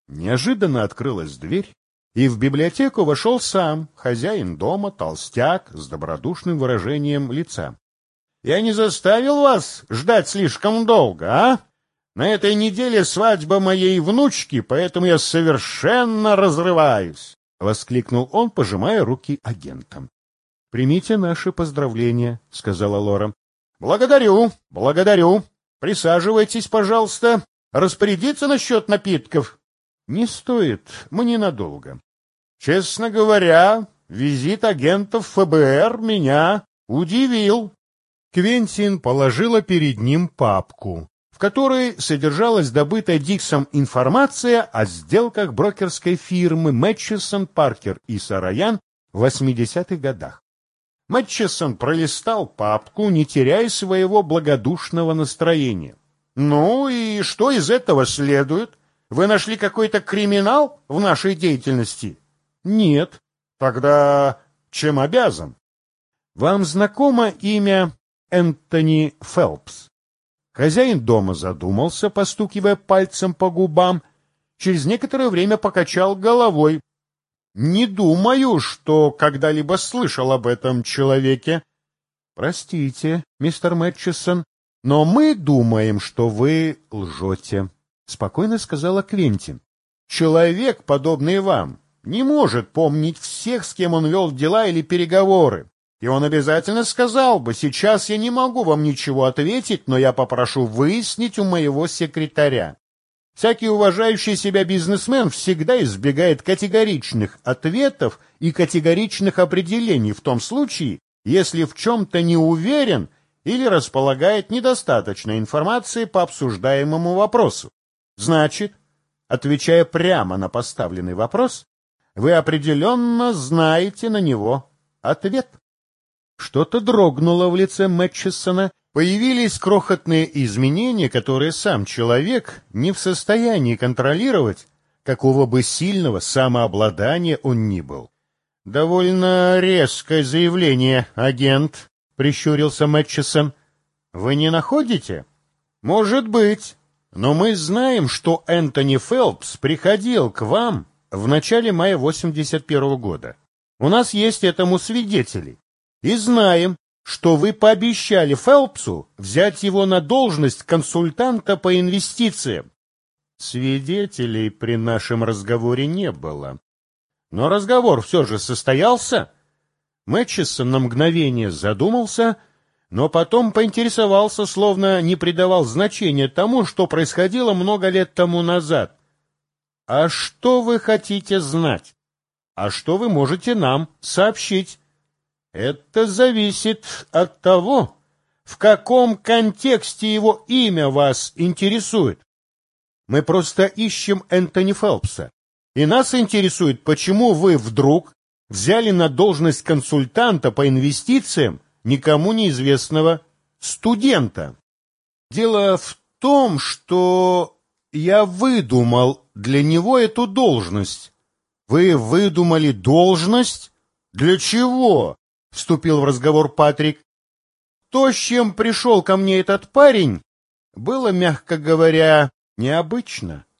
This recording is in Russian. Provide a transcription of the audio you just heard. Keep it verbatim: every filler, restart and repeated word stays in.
Неожиданно открылась дверь, и в библиотеку вошел сам хозяин дома, толстяк с добродушным выражением лица. — Я не заставил вас ждать слишком долго, а? На этой неделе свадьба моей внучки, поэтому я совершенно разрываюсь! — воскликнул он, пожимая руки агентам. — Примите наши поздравления, — сказала Лора. — Благодарю, благодарю. Присаживайтесь, пожалуйста. Распорядиться насчет напитков? — Не стоит, мы ненадолго. Честно говоря, визит агентов ФБР меня удивил. Квентин положила перед ним папку, в которой содержалась добытая Диксом информация о сделках брокерской фирмы Мэтчесон, Паркер и Сараян в восьмидесятых годах. Мэтчесон пролистал папку, не теряя своего благодушного настроения. — Ну и что из этого следует? Вы нашли какой-то криминал в нашей деятельности? — Нет. — Тогда чем обязан? — Вам знакомо имя Энтони Фелпс? Хозяин дома задумался, постукивая пальцем по губам. Через некоторое время покачал головой. — Не думаю, что когда-либо слышал об этом человеке. — Простите, мистер Мэтчесон, но мы думаем, что вы лжете, — спокойно сказала Квентин. — Человек, подобный вам, не может помнить всех, с кем он вел дела или переговоры. И он обязательно сказал бы: сейчас я не могу вам ничего ответить, но я попрошу выяснить у моего секретаря. Всякий уважающий себя бизнесмен всегда избегает категоричных ответов и категоричных определений в том случае, если в чем-то не уверен или располагает недостаточной информацией по обсуждаемому вопросу. Значит, отвечая прямо на поставленный вопрос, вы определенно знаете на него ответ. Что-то дрогнуло в лице Мэтчесона, появились крохотные изменения, которые сам человек не в состоянии контролировать, какого бы сильного самообладания он ни был. — Довольно резкое заявление, агент, — прищурился Мэтчесон. — Вы не находите? — Может быть, но мы знаем, что Энтони Фелпс приходил к вам в начале мая восемьдесят первого года. У нас есть этому свидетели. И знаем, что вы пообещали Фелпсу взять его на должность консультанта по инвестициям. Свидетелей при нашем разговоре не было. Но разговор все же состоялся. Мэтчесон на мгновение задумался, но потом поинтересовался, словно не придавал значения тому, что происходило много лет тому назад. — А что вы хотите знать? А что вы можете нам сообщить? Это зависит от того, в каком контексте его имя вас интересует. Мы просто ищем Энтони Фелпса, и нас интересует, почему вы вдруг взяли на должность консультанта по инвестициям никому неизвестного студента. Дело в том, что я выдумал для него эту должность. Вы выдумали должность? Для чего? Вступил в разговор Патрик. То, с чем пришел ко мне этот парень, было, мягко говоря, необычно.